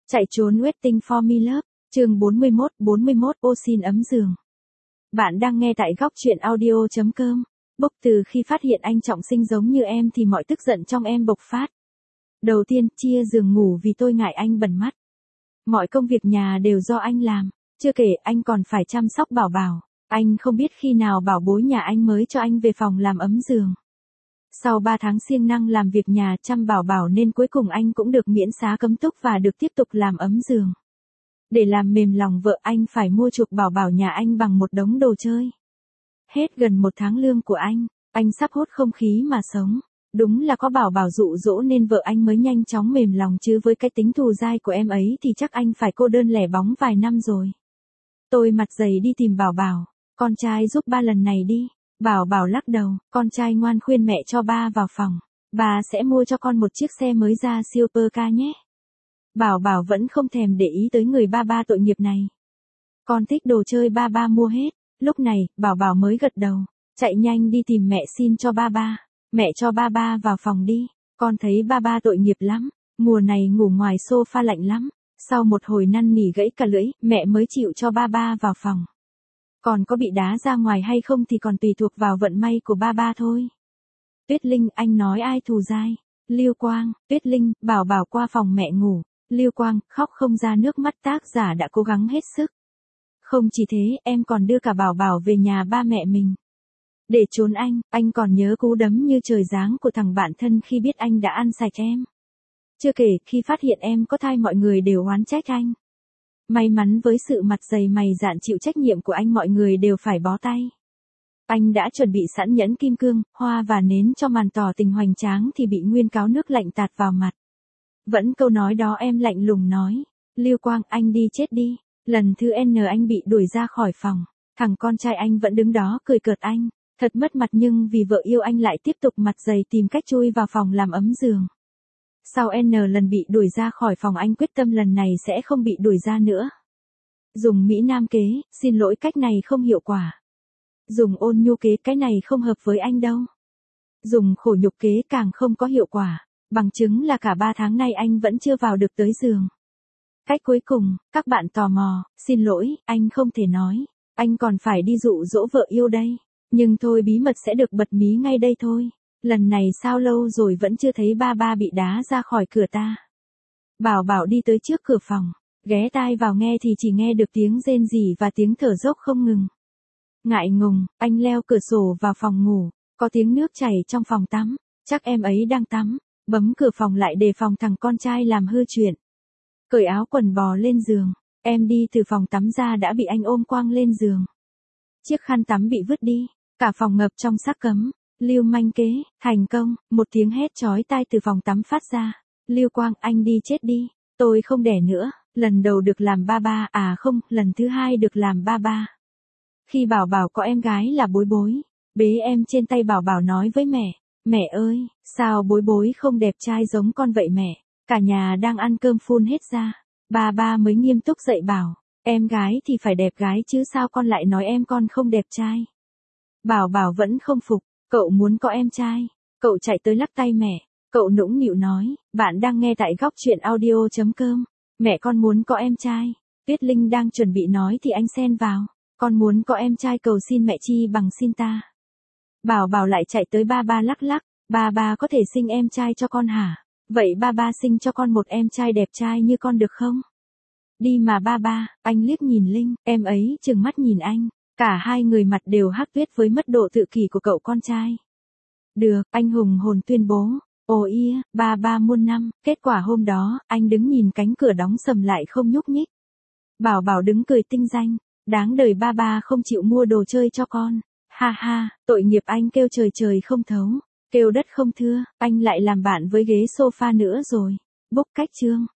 Chạy trốn Waiting for Me Love, chương 41 ô xin ấm giường. Bạn đang nghe tại góc truyện audio.com. Bốc từ khi phát hiện anh trọng sinh giống như em thì mọi tức giận trong em bộc phát. Đầu tiên, chia giường ngủ vì tôi ngại anh bẩn mắt. Mọi công việc nhà đều do anh làm, chưa kể anh còn phải chăm sóc Bảo Bảo. Anh không biết khi nào bảo bối nhà anh mới cho anh về phòng làm ấm giường. Sau 3 tháng siêng năng làm việc nhà chăm Bảo Bảo nên cuối cùng anh cũng được miễn xá cấm túc và được tiếp tục làm ấm giường. Để làm mềm lòng vợ anh phải mua chuộc Bảo Bảo nhà anh bằng một đống đồ chơi. Hết gần 1 tháng lương của anh sắp hốt không khí mà sống. Đúng là có Bảo Bảo dụ dỗ nên vợ anh mới nhanh chóng mềm lòng, chứ với cái tính thù dai của em ấy thì chắc anh phải cô đơn lẻ bóng vài năm rồi. Tôi mặt dày đi tìm Bảo Bảo, con trai giúp ba lần này đi. Bảo Bảo lắc đầu, con trai ngoan khuyên mẹ cho ba vào phòng. Ba sẽ mua cho con một chiếc xe mới ra Supercar nhé. Bảo Bảo vẫn không thèm để ý tới người ba tội nghiệp này. Con thích đồ chơi ba mua hết. Lúc này, Bảo Bảo mới gật đầu, chạy nhanh đi tìm mẹ xin cho ba. Mẹ cho ba vào phòng đi. Con thấy ba tội nghiệp lắm. Mùa này ngủ ngoài sofa lạnh lắm. Sau một hồi năn nỉ gãy cả lưỡi, mẹ mới chịu cho ba vào phòng. Còn có bị đá ra ngoài hay không thì còn tùy thuộc vào vận may của ba thôi. Tuyết Linh, anh nói ai thù dai? Lưu Quang, Tuyết Linh, Bảo Bảo qua phòng mẹ ngủ. Lưu Quang, khóc không ra nước mắt, tác giả đã cố gắng hết sức. Không chỉ thế, em còn đưa cả Bảo Bảo về nhà ba mẹ mình. Để trốn anh còn nhớ cú đấm như trời giáng của thằng bạn thân khi biết anh đã ăn sạch em. Chưa kể, khi phát hiện em có thai mọi người đều oán trách anh. May mắn với sự mặt dày mày dạn chịu trách nhiệm của anh mọi người đều phải bó tay. Anh đã chuẩn bị sẵn nhẫn kim cương, hoa và nến cho màn tỏ tình hoành tráng thì bị Nguyên cáo nước lạnh tạt vào mặt. Vẫn câu nói đó em lạnh lùng nói. Lưu Quang, anh đi chết đi. Lần thứ N anh bị đuổi ra khỏi phòng. Thằng con trai anh vẫn đứng đó cười cợt anh. Thật mất mặt, nhưng vì vợ yêu anh lại tiếp tục mặt dày tìm cách chui vào phòng làm ấm giường. Sau N lần bị đuổi ra khỏi phòng anh quyết tâm lần này sẽ không bị đuổi ra nữa. Dùng Mỹ Nam kế, xin lỗi cách này không hiệu quả. Dùng ôn nhu kế, cái này không hợp với anh đâu. Dùng khổ nhục kế càng không có hiệu quả. Bằng chứng là cả 3 tháng nay anh vẫn chưa vào được tới giường. Cách cuối cùng, các bạn tò mò, xin lỗi, anh không thể nói. Anh còn phải đi dụ dỗ vợ yêu đây. Nhưng thôi, bí mật sẽ được bật mí ngay đây thôi. Lần này sao lâu rồi vẫn chưa thấy ba bị đá ra khỏi cửa ta. Bảo Bảo đi tới trước cửa phòng, ghé tai vào nghe thì chỉ nghe được tiếng rên rỉ và tiếng thở dốc không ngừng. Ngại ngùng, anh leo cửa sổ vào phòng ngủ, có tiếng nước chảy trong phòng tắm, chắc em ấy đang tắm, bấm cửa phòng lại đề phòng thằng con trai làm hư chuyện. Cởi áo quần bò lên giường, em đi từ phòng tắm ra đã bị anh ôm quăng lên giường. Chiếc khăn tắm bị vứt đi, cả phòng ngập trong sắc cấm. Lưu manh kế, thành công, một tiếng hét chói tai từ phòng tắm phát ra. Lưu Quang, anh đi chết đi, tôi không đẻ nữa. Lần đầu được làm ba, không, lần thứ 2 được làm ba. Khi Bảo Bảo có em gái là Bối Bối, bế em trên tay Bảo Bảo nói với mẹ, mẹ ơi, sao Bối không đẹp trai giống con vậy mẹ? Cả nhà đang ăn cơm phun hết ra. Ba mới nghiêm túc dạy bảo, em gái thì phải đẹp gái chứ sao con lại nói em con không đẹp trai? Bảo Bảo vẫn không phục. Cậu muốn có em trai. Cậu chạy tới lắc tay mẹ. Cậu nũng nịu nói, bạn đang nghe tại góc truyện audio.com. Mẹ con muốn có em trai. Tuyết Linh đang chuẩn bị nói thì anh xen vào. Con muốn có em trai cầu xin mẹ chi bằng xin ta. Bảo Bảo lại chạy tới ba lắc. Ba có thể sinh em trai cho con hả? Vậy ba sinh cho con một em trai đẹp trai như con được không? Đi mà ba. Anh liếc nhìn Linh, em ấy trừng mắt nhìn anh. Cả hai người mặt đều hắc tuyết với mức độ tự kỷ của cậu con trai. Được, anh hùng hồn tuyên bố. Ồ ia, ba muôn năm. Kết quả hôm đó, anh đứng nhìn cánh cửa đóng sầm lại không nhúc nhích. Bảo Bảo đứng cười tinh danh. Đáng đời ba không chịu mua đồ chơi cho con. Ha, tội nghiệp anh, kêu trời không thấu. Kêu đất không thưa, anh lại làm bạn với ghế sofa nữa rồi. Bốc cách chương.